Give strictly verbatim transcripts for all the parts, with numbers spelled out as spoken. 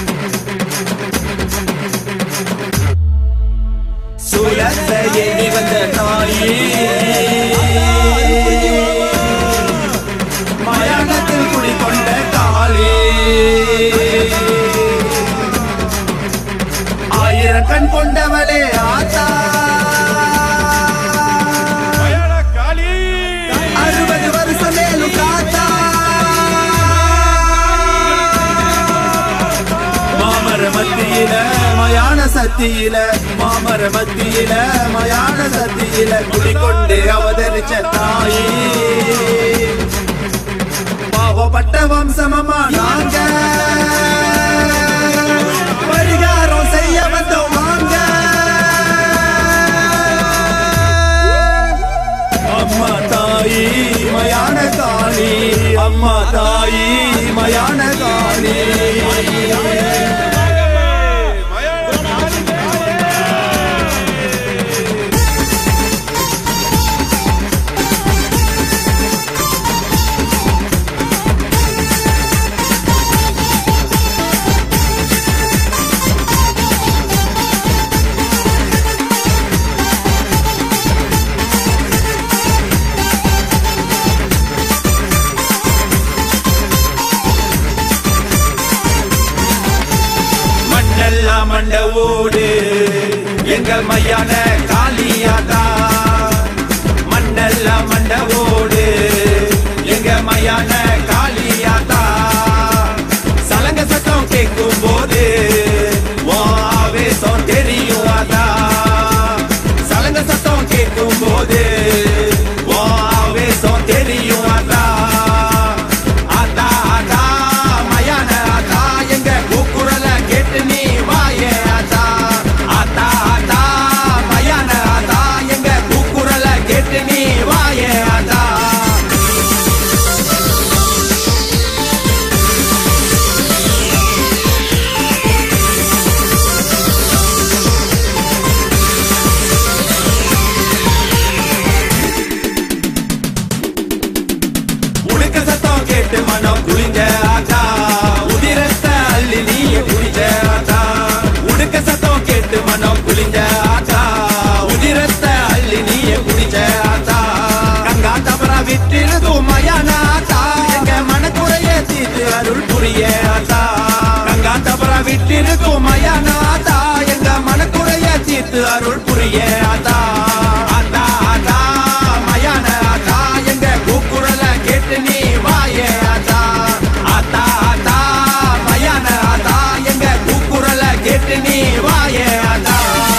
சுயத்தையே நிவந்த தாயே மயானத்தில் குடிகொண்ட காலே ஆயிரம் கண் கொண்டவளே ஆத்தா அறுபது வருஷம் மேலும் காத்தா மாமர மத்தியில மயான சத்தியில மாமர மத்தியில மயான சத்தியில குடிகொண்டு அவதரிச்ச தாயே பாவப்பட்ட வம்சமமா நாங்க பரிகாரம் செய்ய வந்தோம் வாங்க அம்மா தாயி மயான காளி அம்மா தாயி மயான காளி மண்டவோடு எங்கள் மையான காளியாதா மண்டல்ல மண்டவோடு எங்க மையான காளியாதா சலங்க சத்தம் கேட்கும் போது ஆவேசம் தெரியும் அதா சலங்க சத்தம் கேட்கும் போது ஆவேசம் தெரியும் அதா அதா அதா மயான அதா எங்க கூக்குரல கேட்டு நீ வாயே அதா அதா அதா மயான அதா எங்க கூக்குரல கேட்டு நீ வாயே அதா உடுக்க சத்தம் கேட்டு மனம் குளிஞ்ச ஆச்சா உதிரத்தை அள்ளி நீய குடிச்ச ஆச்சா உடுக்க சத்தம் கேட்டு மனம் குளிஞ்ச ஆச்சா உதிரத்தை அள்ளி நீய குடிச்ச ஆச்சா கங்கா தபரா விட்டிருது மயான ஆச்சா எங்க மனக்குறைய தீர்த்து அருள் புரிய ஆச்சா கங்கா தபரா விட்டிருது மயான ஆச்சா எங்க மனக்குறைய தீர்த்து அருள் புரிய ஆச்சா ஆத்தா ஆத்தா மயான ஆச்சா எங்க கூக்குரல கேட்டு நீ வாயே ஆத்தா ஆத்தா ஆத்தா மயான ஆத்தா எங்க கூக்குரல கேட்டு நீ வாயே ஆத்தா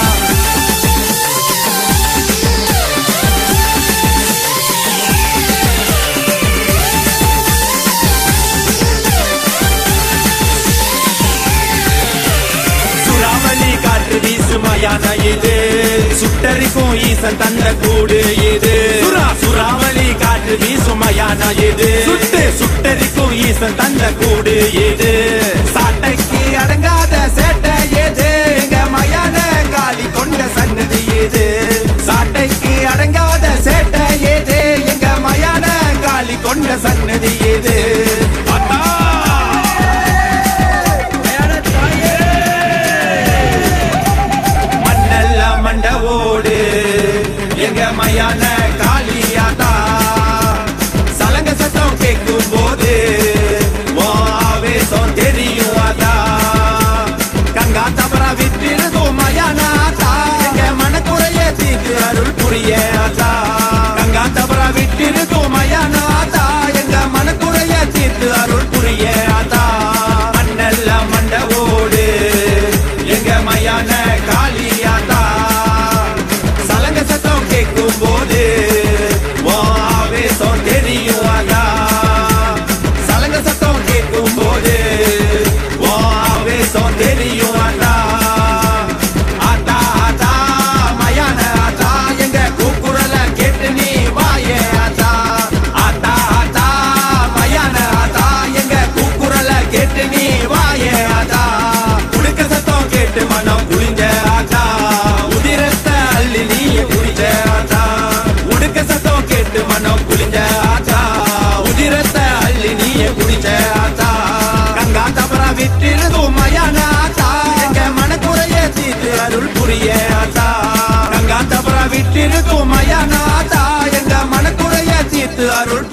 சுறாவளி காற்று வீசு மயான இது சுட்டரிக்கும் ஈசன் தந்த கூடு இது சுறா சுறாவளி காற்று வீசு மயான இது சுட்டு சுட்டரிக்கும் ஈசன் தந்த கூடு இது சாட்டைக்கு அடங்காத சேட்டை ஏது எங்க மயான காளி கொண்ட சன்னதி இது சாட்டைக்கு அடங்காத சேட்டை ஏது எங்க மயான காளி கொண்ட சன்னதி இது மண்டல்ல மண்டவோடு எங்க மயான காளியாதா சலங்க சத்தம் கேட்கும் போது ஆவேசம் தெரியும் அதா கங்கா தபரா விட்டிருதோ மயான ஆத்தா எங்க மனக்குறைய தீர்த்து அருள் புரிய ஆத்தா கங்கா தபரா விட்டிருதோ மயான ஆத்தா எங்க மனக்குறைய தீர்த்து அருள் புரிய ஆத்தா மண்டல்ல மண்டவோடு எங்க மயான காளியாதா சலங்க சத்தம் கேட்கும் போது ஆவேசம் தெரியும் அதா சலங்க சத்தம் கேட்கும் போது ஆவேசம் தெரியும் அதா ஆத்தா ஆத்தா மயான ஆத்தா எங்க கூக்குரல கேட்டு நீ வாயே ஆத்தா ஆத்தா ஆத்தா மயான ஆத்தா எங்க கூக்குரல கேட்டு நீ வாயே ஆத்தா உடுக்க சத்தம் கேட்டு மனம் குளிஞ்ச ஆத்தா உதிரத்தை அள்ளி நீய குடிச்ச ஆத்தா உடுக்க சத்தம் கேட்டு மனம் குளிஞ்ச ஆத்தா உதிரத்தை அள்ளி நீய குடிச்ச ஆத்தா கங்கா தபரா விட்டிருது மயான பார்த்து அருள்